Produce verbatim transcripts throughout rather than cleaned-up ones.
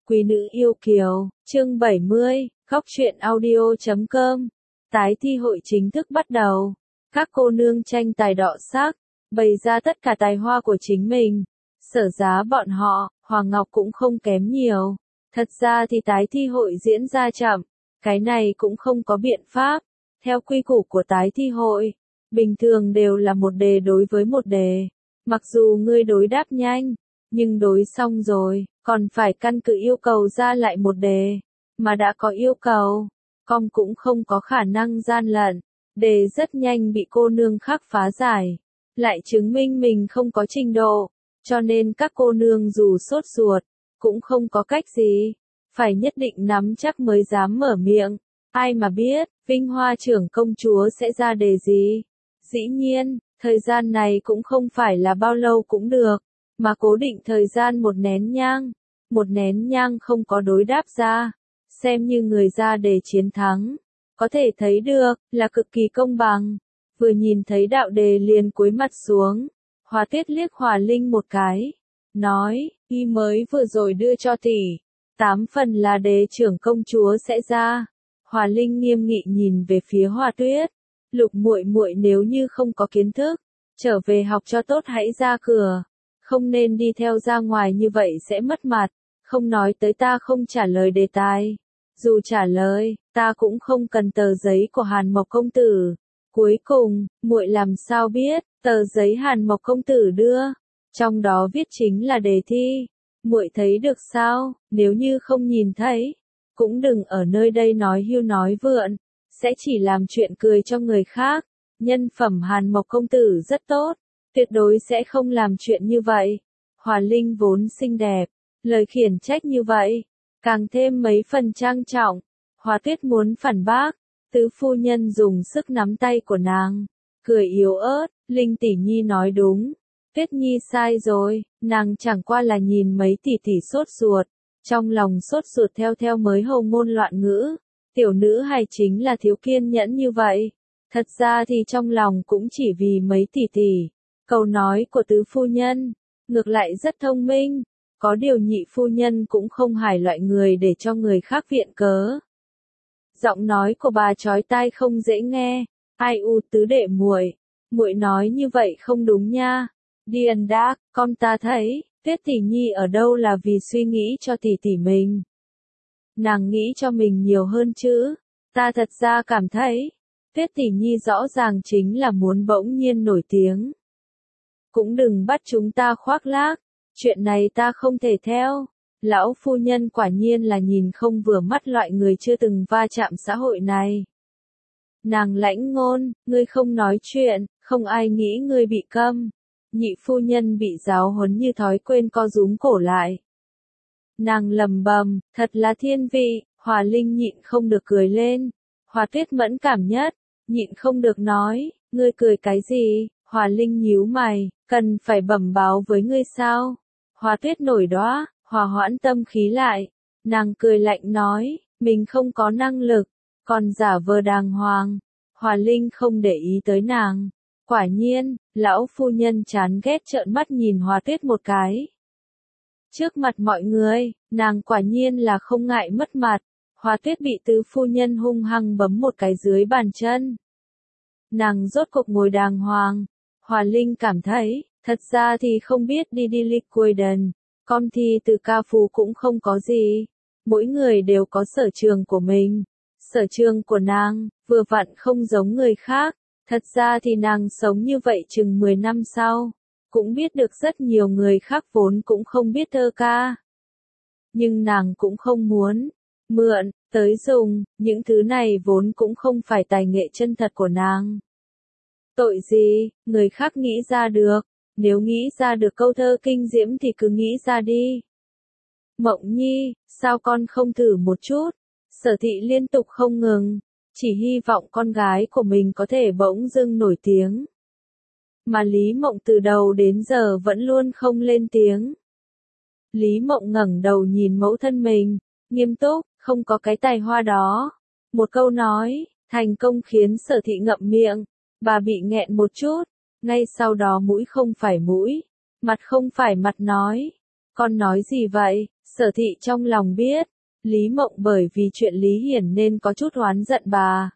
Quý nữ yêu kiều, chương bảy mươi, góc truyện audio chấm com. Tái thi hội chính thức bắt đầu. Các cô nương tranh tài đọ sắc, bày ra tất cả tài hoa của chính mình. Sở giá bọn họ, Hoàng Ngọc cũng không kém nhiều. Thật ra thì tái thi hội diễn ra chậm, cái này cũng không có biện pháp. Theo quy củ của tái thi hội, bình thường đều là một đề đối với một đề. Mặc dù ngươi đối đáp nhanh, nhưng đối xong rồi, còn phải căn cứ yêu cầu ra lại một đề. Mà đã có yêu cầu, con cũng không có khả năng gian lận. Đề rất nhanh bị cô nương khác phá giải, lại chứng minh mình không có trình độ. Cho nên các cô nương dù sốt ruột, cũng không có cách gì. Phải nhất định nắm chắc mới dám mở miệng. Ai mà biết, Vinh Hoa trưởng công chúa sẽ ra đề gì? Dĩ nhiên, thời gian này cũng không phải là bao lâu cũng được, mà cố định thời gian một nén nhang. Một nén nhang không có đối đáp ra, xem như người ra đề chiến thắng. Có thể thấy được, là cực kỳ công bằng. Vừa nhìn thấy đạo đề liền cúi mặt xuống. Hòa Tuyết liếc Hòa Linh một cái, nói, y mới vừa rồi đưa cho tỷ, tám phần là đề trưởng công chúa sẽ ra. Hòa Linh nghiêm nghị nhìn về phía Hòa Tuyết, Lục muội muội nếu như không có kiến thức, trở về học cho tốt hãy ra cửa, không nên đi theo ra ngoài như vậy sẽ mất mặt. Không nói tới ta không trả lời đề tài, dù trả lời, ta cũng không cần tờ giấy của Hàn Mộc công tử. Cuối cùng, muội làm sao biết, tờ giấy Hàn Mộc công tử đưa, trong đó viết chính là đề thi. Muội thấy được sao? Nếu như không nhìn thấy, cũng đừng ở nơi đây nói hưu nói vượn, sẽ chỉ làm chuyện cười cho người khác. Nhân phẩm Hàn Mộc công tử rất tốt, tuyệt đối sẽ không làm chuyện như vậy. Hòa Linh vốn xinh đẹp, lời khiển trách như vậy, càng thêm mấy phần trang trọng. Hòa Tuyết muốn phản bác, tứ phu nhân dùng sức nắm tay của nàng, cười yếu ớt, Linh tỷ nhi nói đúng, Tuyết nhi sai rồi, nàng chẳng qua là nhìn mấy tỷ tỷ sốt ruột, trong lòng sốt ruột theo theo mới hầu ngôn loạn ngữ, tiểu nữ hài chính là thiếu kiên nhẫn như vậy, thật ra thì trong lòng cũng chỉ vì mấy tỷ tỷ. Câu nói của tứ phu nhân, ngược lại rất thông minh. Có điều nhị phu nhân cũng không hài loại người để cho người khác viện cớ. Giọng nói của bà chói tai không dễ nghe. Ai u tứ đệ muội, muội nói như vậy không đúng nha. Điền Đác, con ta thấy, Tuyết tỷ nhi ở đâu là vì suy nghĩ cho tỷ tỷ mình. Nàng nghĩ cho mình nhiều hơn chứ. Ta thật ra cảm thấy, Tuyết tỷ nhi rõ ràng chính là muốn bỗng nhiên nổi tiếng. Cũng đừng bắt chúng ta khoác lác. Chuyện này ta không thể theo. Lão phu nhân quả nhiên là nhìn không vừa mắt loại người chưa từng va chạm xã hội này. Nàng lãnh ngôn, ngươi không nói chuyện, không ai nghĩ ngươi bị câm. Nhị phu nhân bị giáo huấn như thói quên co rúm cổ lại. Nàng lầm bầm, thật là thiên vị. Hòa Linh nhịn không được cười lên. Hòa Tuyết mẫn cảm nhất, nhịn không được nói, ngươi cười cái gì? Hòa Linh nhíu mày, cần phải bẩm báo với ngươi sao? Hòa Tuyết nổi đóa, hòa hoãn tâm khí lại, nàng cười lạnh nói, mình không có năng lực, còn giả vờ đàng hoàng. Hòa Linh không để ý tới nàng. Quả nhiên, lão phu nhân chán ghét trợn mắt nhìn Hòa Tuyết một cái. Trước mặt mọi người, nàng quả nhiên là không ngại mất mặt. Hòa Tuyết bị tứ phu nhân hung hăng bấm một cái dưới bàn chân. Nàng rốt cục ngồi đàng hoàng. Hòa Linh cảm thấy, thật ra thì không biết đi đi Liquiden, con thi từ ca phú cũng không có gì. Mỗi người đều có sở trường của mình. Sở trường của nàng, vừa vặn không giống người khác. Thật ra thì nàng sống như vậy chừng mười năm sau. Cũng biết được rất nhiều người khác vốn cũng không biết thơ ca. Nhưng nàng cũng không muốn mượn, tới dùng, những thứ này vốn cũng không phải tài nghệ chân thật của nàng. Tội gì, người khác nghĩ ra được, nếu nghĩ ra được câu thơ kinh diễm thì cứ nghĩ ra đi. Mộng Nhi, sao con không thử một chút? Sở Thị liên tục không ngừng, chỉ hy vọng con gái của mình có thể bỗng dưng nổi tiếng. Mà Lý Mộng từ đầu đến giờ vẫn luôn không lên tiếng. Lý Mộng ngẩng đầu nhìn mẫu thân mình, nghiêm túc, không có cái tài hoa đó. Một câu nói, thành công khiến Sở Thị ngậm miệng. Bà bị nghẹn một chút, ngay sau đó mũi không phải mũi, mặt không phải mặt nói. Con nói gì vậy? Sở thị trong lòng biết, Lý Mộng bởi vì chuyện Lý Hiển nên có chút oán giận bà.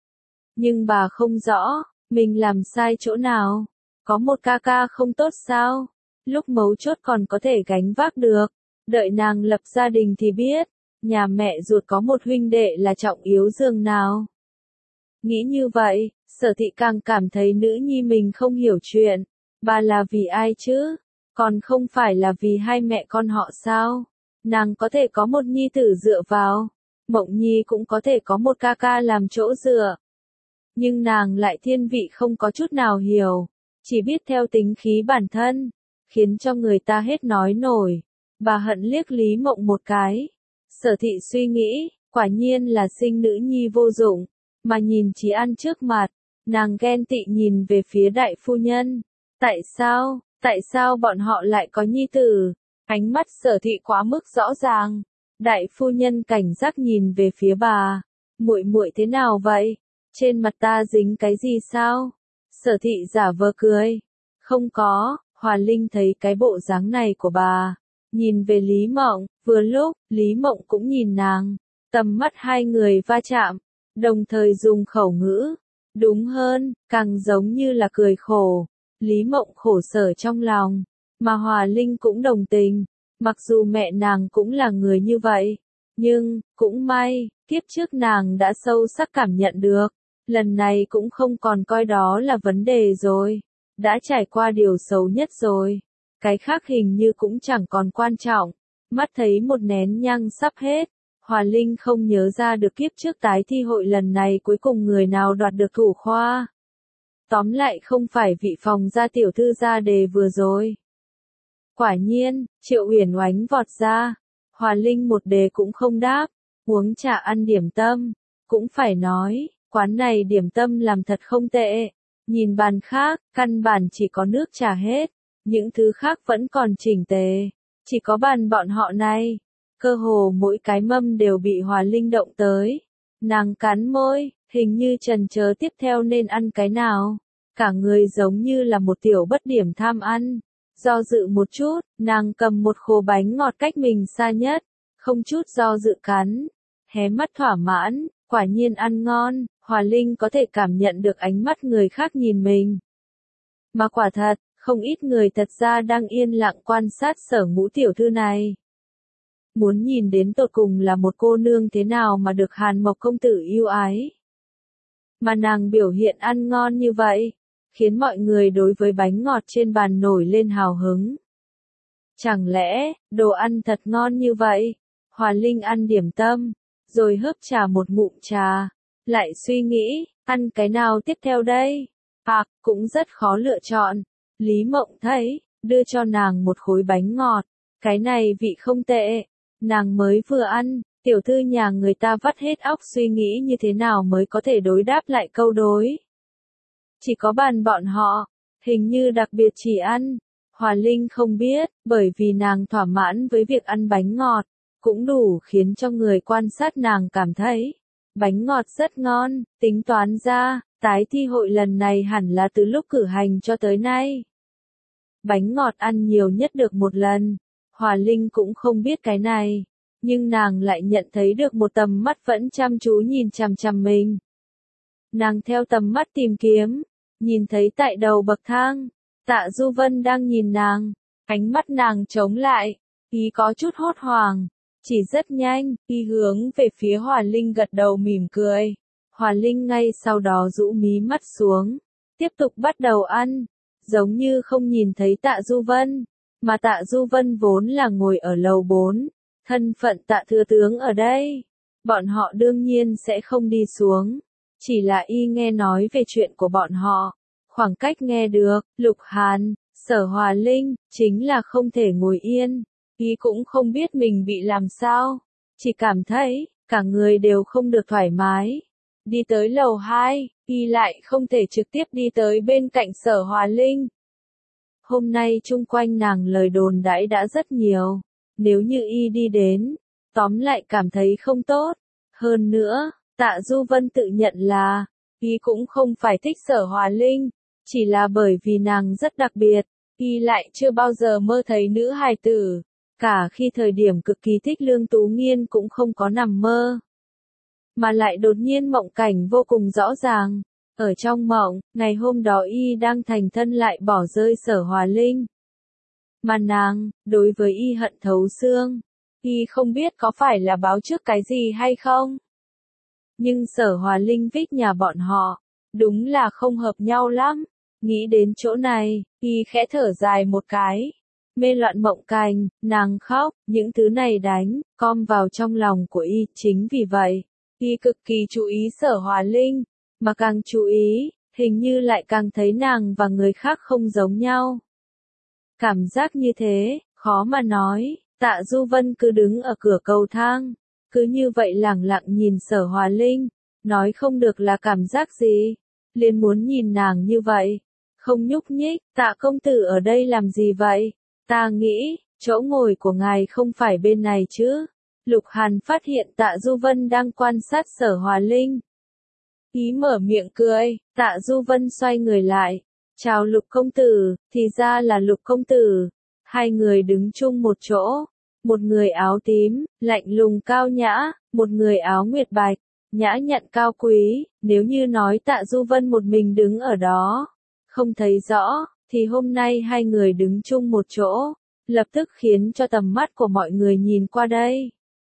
Nhưng bà không rõ, mình làm sai chỗ nào, có một ca ca không tốt sao, lúc mấu chốt còn có thể gánh vác được, đợi nàng lập gia đình thì biết, nhà mẹ ruột có một huynh đệ là trọng yếu dường nào. Nghĩ như vậy, Sở thị càng cảm thấy nữ nhi mình không hiểu chuyện, bà là vì ai chứ, còn không phải là vì hai mẹ con họ sao, nàng có thể có một nhi tử dựa vào, Mộng Nhi cũng có thể có một ca ca làm chỗ dựa. Nhưng nàng lại thiên vị không có chút nào hiểu, chỉ biết theo tính khí bản thân, khiến cho người ta hết nói nổi. Bà hận liếc Lý Mộng một cái. Sở thị suy nghĩ, quả nhiên là sinh nữ nhi vô dụng, mà nhìn chỉ ăn trước mặt, nàng ghen tị nhìn về phía đại phu nhân. Tại sao, tại sao bọn họ lại có nhi tử? Ánh mắt Sở thị quá mức rõ ràng. Đại phu nhân cảnh giác nhìn về phía bà. Muội muội thế nào vậy? Trên mặt ta dính cái gì sao? Sở thị giả vờ cười. Không có, Hòa Linh thấy cái bộ dáng này của bà. Nhìn về Lý Mộng, vừa lúc, Lý Mộng cũng nhìn nàng. Tầm mắt hai người va chạm, đồng thời dùng khẩu ngữ. Đúng hơn, càng giống như là cười khổ. Lý Mộng khổ sở trong lòng, mà Hòa Linh cũng đồng tình. Mặc dù mẹ nàng cũng là người như vậy, nhưng, cũng may, kiếp trước nàng đã sâu sắc cảm nhận được. Lần này cũng không còn coi đó là vấn đề rồi. Đã trải qua điều xấu nhất rồi. Cái khác hình như cũng chẳng còn quan trọng. Mắt thấy một nén nhang sắp hết. Hòa Linh không nhớ ra được kiếp trước tái thi hội lần này cuối cùng người nào đoạt được thủ khoa. Tóm lại không phải vị phòng gia tiểu thư ra đề vừa rồi. Quả nhiên, Triệu Uyển Oánh vọt ra. Hòa Linh một đề cũng không đáp. Uống trà ăn điểm tâm. Cũng phải nói, quán này điểm tâm làm thật không tệ. Nhìn bàn khác, căn bản chỉ có nước trà hết. Những thứ khác vẫn còn chỉnh tề. Chỉ có bàn bọn họ này. Cơ hồ mỗi cái mâm đều bị Hòa Linh động tới. Nàng cắn môi, hình như trần chờ tiếp theo nên ăn cái nào. Cả người giống như là một tiểu bất điểm tham ăn. Do dự một chút, nàng cầm một khô bánh ngọt cách mình xa nhất. Không chút do dự cắn. Hé mắt thỏa mãn, quả nhiên ăn ngon. Hòa Linh có thể cảm nhận được ánh mắt người khác nhìn mình. Mà quả thật, không ít người thật ra đang yên lặng quan sát Sở Ngũ tiểu thư này. Muốn nhìn đến tột cùng là một cô nương thế nào mà được Hàn Mộc công tử yêu ái. Mà nàng biểu hiện ăn ngon như vậy, khiến mọi người đối với bánh ngọt trên bàn nổi lên hào hứng. Chẳng lẽ, đồ ăn thật ngon như vậy? Hòa Linh ăn điểm tâm, rồi hớp trà một ngụm trà, lại suy nghĩ, ăn cái nào tiếp theo đây? À, cũng rất khó lựa chọn. Lý Mộng thấy, đưa cho nàng một khối bánh ngọt, cái này vị không tệ. Nàng mới vừa ăn, tiểu thư nhà người ta vắt hết óc suy nghĩ như thế nào mới có thể đối đáp lại câu đối. Chỉ có bàn bọn họ, hình như đặc biệt chỉ ăn. Hòa Linh không biết, bởi vì nàng thỏa mãn với việc ăn bánh ngọt, cũng đủ khiến cho người quan sát nàng cảm thấy, bánh ngọt rất ngon, tính toán ra, tái thi hội lần này hẳn là từ lúc cử hành cho tới nay. Bánh ngọt ăn nhiều nhất được một lần. Hòa Linh cũng không biết cái này, nhưng nàng lại nhận thấy được một tầm mắt vẫn chăm chú nhìn chằm chằm mình. Nàng theo tầm mắt tìm kiếm, nhìn thấy tại đầu bậc thang, Tạ Du Vân đang nhìn nàng, ánh mắt nàng trống lại, ý có chút hốt hoảng, chỉ rất nhanh, y hướng về phía Hòa Linh gật đầu mỉm cười. Hòa Linh ngay sau đó rũ mí mắt xuống, tiếp tục bắt đầu ăn, giống như không nhìn thấy Tạ Du Vân. Mà Tạ Du Vân vốn là ngồi ở lầu bốn, thân phận Tạ thừa tướng ở đây. Bọn họ đương nhiên sẽ không đi xuống. Chỉ là y nghe nói về chuyện của bọn họ. Khoảng cách nghe được, Lục Hàn, Sở Hòa Linh, chính là không thể ngồi yên. Y cũng không biết mình bị làm sao. Chỉ cảm thấy, cả người đều không được thoải mái. Đi tới lầu hai, y lại không thể trực tiếp đi tới bên cạnh Sở Hòa Linh. Hôm nay chung quanh nàng lời đồn đãi đã rất nhiều, nếu như y đi đến, tóm lại cảm thấy không tốt. Hơn nữa, Tạ Du Vân tự nhận là, y cũng không phải thích Sở Hòa Linh, chỉ là bởi vì nàng rất đặc biệt, y lại chưa bao giờ mơ thấy nữ hài tử, Cả khi thời điểm cực kỳ thích Lương Tú Nghiên cũng không có nằm mơ. Mà lại đột nhiên mộng cảnh vô cùng rõ ràng. Ở trong mộng, ngày hôm đó y đang thành thân lại bỏ rơi Sở Hòa Linh. Mà nàng, đối với y hận thấu xương. Y không biết có phải là báo trước cái gì hay không. Nhưng Sở Hòa Linh vích nhà bọn họ, đúng là không hợp nhau lắm. Nghĩ đến chỗ này, y khẽ thở dài một cái. Mê loạn mộng cảnh, nàng khóc, những thứ này đánh, com vào trong lòng của y. Chính vì vậy, y cực kỳ chú ý Sở Hòa Linh. Mà càng chú ý, hình như lại càng thấy nàng và người khác không giống nhau. Cảm giác như thế, khó mà nói. Tạ Du Vân cứ đứng ở cửa cầu thang, cứ như vậy lẳng lặng nhìn Sở Hòa Linh, nói không được là cảm giác gì, liền muốn nhìn nàng như vậy, không nhúc nhích. Tạ công tử ở đây làm gì vậy? Ta nghĩ, chỗ ngồi của ngài không phải bên này chứ? Lục Hàn phát hiện Tạ Du Vân đang quan sát Sở Hòa Linh. Ý mở miệng cười, Tạ Du Vân xoay người lại. Chào Lục công tử, thì ra là Lục công tử. Hai người đứng chung một chỗ. Một người áo tím, lạnh lùng cao nhã, một người áo nguyệt bạch, nhã nhặn cao quý. Nếu như nói Tạ Du Vân một mình đứng ở đó, không thấy rõ, thì hôm nay hai người đứng chung một chỗ, lập tức khiến cho tầm mắt của mọi người nhìn qua đây.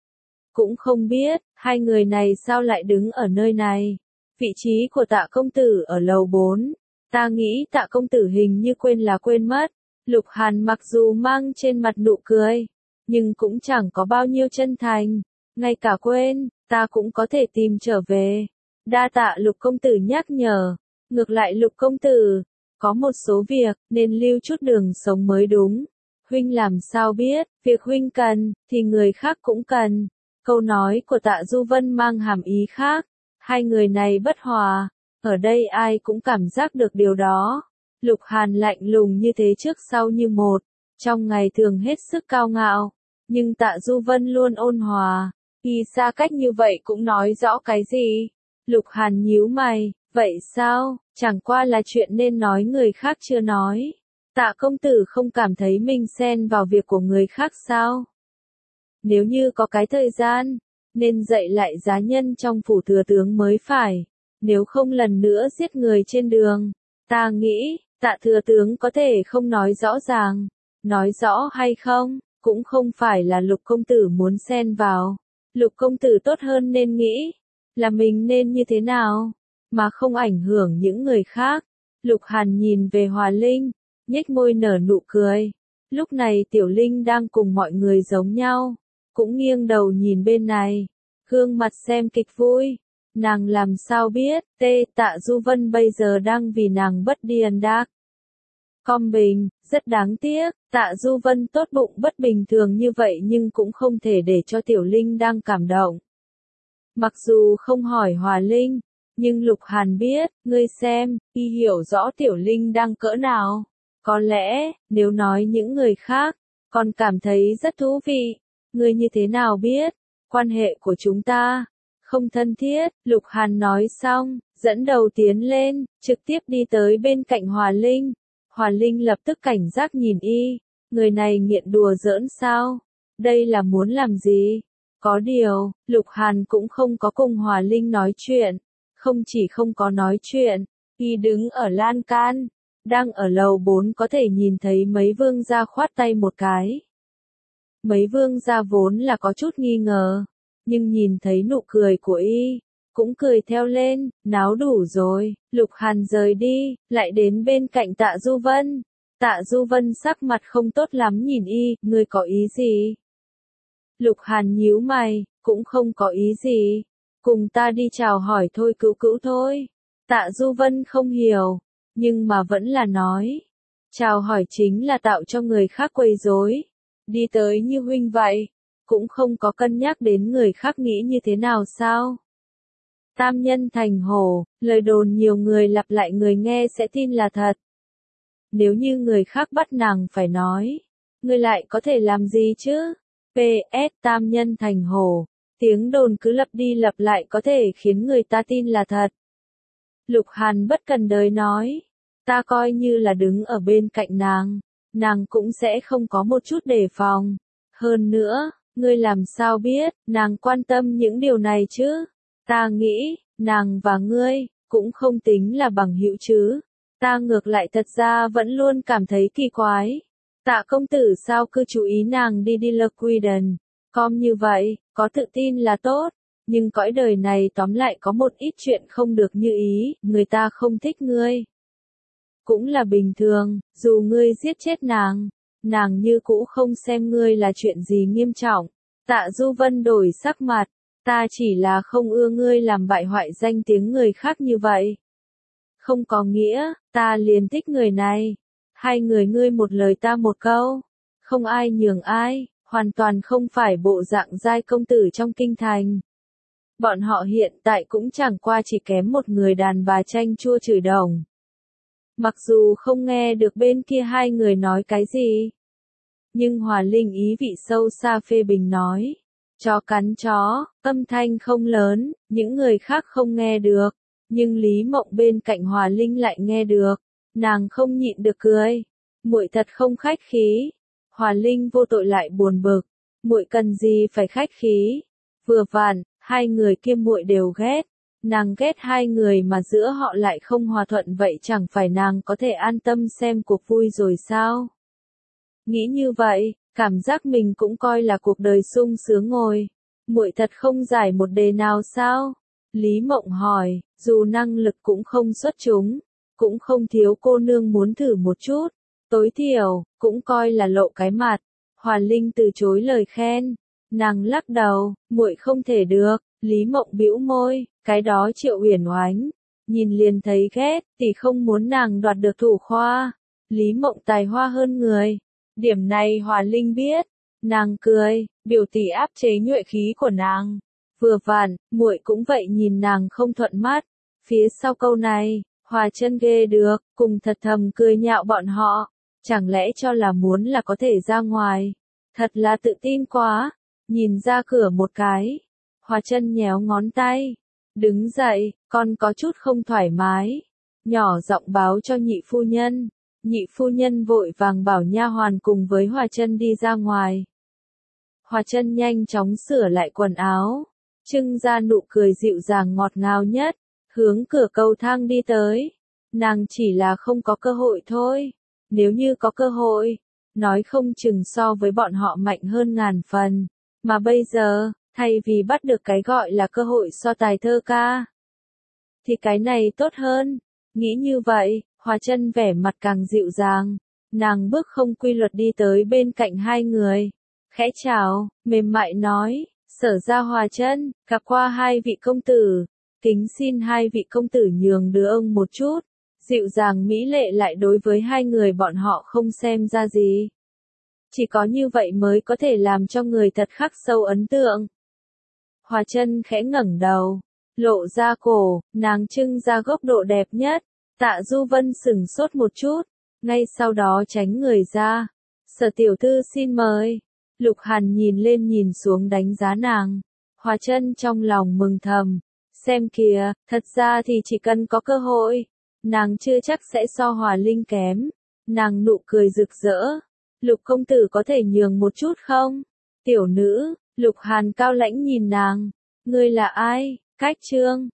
Cũng không biết, hai người này sao lại đứng ở nơi này. Vị trí của Tạ công tử ở lầu bốn. Ta nghĩ Tạ công tử hình như quên là quên mất. Lục Hàn mặc dù mang trên mặt nụ cười, nhưng cũng chẳng có bao nhiêu chân thành. Ngay cả quên, ta cũng có thể tìm trở về. Đa tạ Lục công tử nhắc nhở. Ngược lại Lục công tử, có một số việc, nên lưu chút đường sống mới đúng. Huynh làm sao biết, việc huynh cần, thì người khác cũng cần. Câu nói của Tạ Du Vân mang hàm ý khác. Hai người này bất hòa. Ở đây ai cũng cảm giác được điều đó. Lục Hàn lạnh lùng như thế trước sau như một. Trong ngày thường hết sức cao ngạo. Nhưng Tạ Du Vân luôn ôn hòa. Y xa cách như vậy cũng nói rõ cái gì? Lục Hàn nhíu mày. Vậy sao? Chẳng qua là chuyện nên nói người khác chưa nói. Tạ công tử không cảm thấy mình xen vào việc của người khác sao? Nếu như có cái thời gian, nên dạy lại giá nhân trong phủ thừa tướng mới phải. Nếu không lần nữa giết người trên đường. Ta nghĩ, Tạ thừa tướng có thể không nói rõ ràng. Nói rõ hay không, cũng không phải là Lục công tử muốn xen vào. Lục công tử tốt hơn nên nghĩ, là mình nên như thế nào, mà không ảnh hưởng những người khác. Lục Hàn nhìn về Hòa Linh, nhếch môi nở nụ cười. Lúc này Tiểu Linh đang cùng mọi người giống nhau, cũng nghiêng đầu nhìn bên này, gương mặt xem kịch vui. Nàng làm sao biết, tê Tạ Du Vân bây giờ đang vì nàng bất điền đạc. Com bình, rất đáng tiếc, Tạ Du Vân tốt bụng bất bình thường như vậy nhưng cũng không thể để cho Tiểu Linh đang cảm động. Mặc dù không hỏi Hòa Linh, nhưng Lục Hàn biết, ngươi xem, y hiểu rõ Tiểu Linh đang cỡ nào. Có lẽ, nếu nói những người khác, còn cảm thấy rất thú vị. Ngươi như thế nào biết, quan hệ của chúng ta không thân thiết. Lục Hàn nói xong, dẫn đầu tiến lên, trực tiếp đi tới bên cạnh Hòa Linh. Hòa Linh lập tức cảnh giác nhìn y, người này nghiện đùa giỡn sao? Đây là muốn làm gì? Có điều, Lục Hàn cũng không có cùng Hòa Linh nói chuyện, không chỉ không có nói chuyện, y đứng ở lan can, đang ở lầu bốn có thể nhìn thấy mấy vương gia khoát tay một cái. Mấy vương gia vốn là có chút nghi ngờ, nhưng nhìn thấy nụ cười của y, cũng cười theo lên. Náo đủ rồi. Lục Hàn rời đi, lại đến bên cạnh Tạ Du Vân. Tạ Du Vân sắc mặt không tốt lắm nhìn y, ngươi có ý gì? Lục Hàn nhíu mày, cũng không có ý gì. Cùng ta đi chào hỏi thôi cứu cứu thôi. Tạ Du Vân không hiểu, nhưng mà vẫn là nói. Chào hỏi chính là tạo cho người khác quấy rối. Đi tới như huynh vậy, cũng không có cân nhắc đến người khác nghĩ như thế nào sao? Tam nhân thành hổ, lời đồn nhiều người lặp lại người nghe sẽ tin là thật. Nếu như người khác bắt nàng phải nói, người lại có thể làm gì chứ? pê ét Tam nhân thành hổ, tiếng đồn cứ lặp đi lặp lại có thể khiến người ta tin là thật. Lục Hàn bất cần đời nói, ta coi như là đứng ở bên cạnh nàng, nàng cũng sẽ không có một chút đề phòng. Hơn nữa, ngươi làm sao biết, nàng quan tâm những điều này chứ? Ta nghĩ, nàng và ngươi, cũng không tính là bằng hữu chứ. Ta ngược lại thật ra vẫn luôn cảm thấy kỳ quái. Tạ công tử sao cứ chú ý nàng đi đi Lequiden, com như vậy, có tự tin là tốt. Nhưng cõi đời này tóm lại có một ít chuyện không được như ý, người ta không thích ngươi. Cũng là bình thường, dù ngươi giết chết nàng, nàng như cũ không xem ngươi là chuyện gì nghiêm trọng. Tạ Du Vân đổi sắc mặt, ta chỉ là không ưa ngươi làm bại hoại danh tiếng người khác như vậy. Không có nghĩa, ta liền thích người này. Hai người ngươi một lời ta một câu, không ai nhường ai, hoàn toàn không phải bộ dạng giai công tử trong kinh thành. Bọn họ hiện tại cũng chẳng qua chỉ kém một người đàn bà chanh chua chửi đồng. Mặc dù không nghe được bên kia hai người nói cái gì, nhưng Hòa Linh ý vị sâu xa phê bình nói. Chó cắn chó, âm thanh không lớn, những người khác không nghe được, nhưng Lý Mộng bên cạnh Hòa Linh lại nghe được. Nàng không nhịn được cười. Muội thật không khách khí. Hòa Linh vô tội lại buồn bực. Muội cần gì phải khách khí? Vừa vặn, hai người kia muội đều ghét. Nàng ghét hai người mà giữa họ lại không hòa thuận, vậy chẳng phải nàng có thể an tâm xem cuộc vui rồi sao? Nghĩ như vậy, cảm giác mình cũng coi là cuộc đời sung sướng ngồi. Muội thật không giải một đề nào sao? Lý Mộng hỏi, dù năng lực cũng không xuất chúng, cũng không thiếu cô nương muốn thử một chút, tối thiểu, cũng coi là lộ cái mặt. Hòa Linh từ chối lời khen, nàng lắc đầu, muội không thể được. Lý Mộng bĩu môi, cái đó Triệu Uyển Oánh, nhìn liền thấy ghét, tỷ không muốn nàng đoạt được thủ khoa. Lý Mộng tài hoa hơn người, điểm này Hòa Linh biết. Nàng cười, biểu tỷ áp chế nhuệ khí của nàng. Vừa vặn, muội cũng vậy nhìn nàng không thuận mắt. Phía sau câu này, Hòa Chân ghê được, cùng thật thầm cười nhạo bọn họ. Chẳng lẽ cho là muốn là có thể ra ngoài? Thật là tự tin quá. Nhìn ra cửa một cái, Hòa Chân nhéo ngón tay. Đứng dậy, con có chút không thoải mái. Nhỏ giọng báo cho nhị phu nhân. Nhị phu nhân vội vàng bảo nha hoàn cùng với Hòa Chân đi ra ngoài. Hòa Chân nhanh chóng sửa lại quần áo, trưng ra nụ cười dịu dàng ngọt ngào nhất, hướng cửa cầu thang đi tới. Nàng chỉ là không có cơ hội thôi. Nếu như có cơ hội, nói không chừng so với bọn họ mạnh hơn ngàn phần. Mà bây giờ, thay vì bắt được cái gọi là cơ hội so tài thơ ca, thì cái này tốt hơn. Nghĩ như vậy, Hòa Chân vẻ mặt càng dịu dàng. Nàng bước không quy luật đi tới bên cạnh hai người. Khẽ chào, mềm mại nói, Sở ra Hòa Chân, gặp qua hai vị công tử. Kính xin hai vị công tử nhường đưa ông một chút. Dịu dàng mỹ lệ lại đối với hai người bọn họ không xem ra gì. Chỉ có như vậy mới có thể làm cho người thật khắc sâu ấn tượng. Hòa Chân khẽ ngẩng đầu, lộ ra cổ, nàng trưng ra góc độ đẹp nhất. Tạ Du Vân sững sốt một chút, ngay sau đó tránh người ra. Sở tiểu thư xin mời. Lục Hàn nhìn lên nhìn xuống đánh giá nàng. Hòa Chân trong lòng mừng thầm. Xem kìa, thật ra thì chỉ cần có cơ hội, nàng chưa chắc sẽ so Hòa Linh kém. Nàng nụ cười rực rỡ. Lục công tử có thể nhường một chút không? Tiểu nữ, Lục Hàn cao lãnh nhìn nàng. Ngươi là ai? Cách Trương.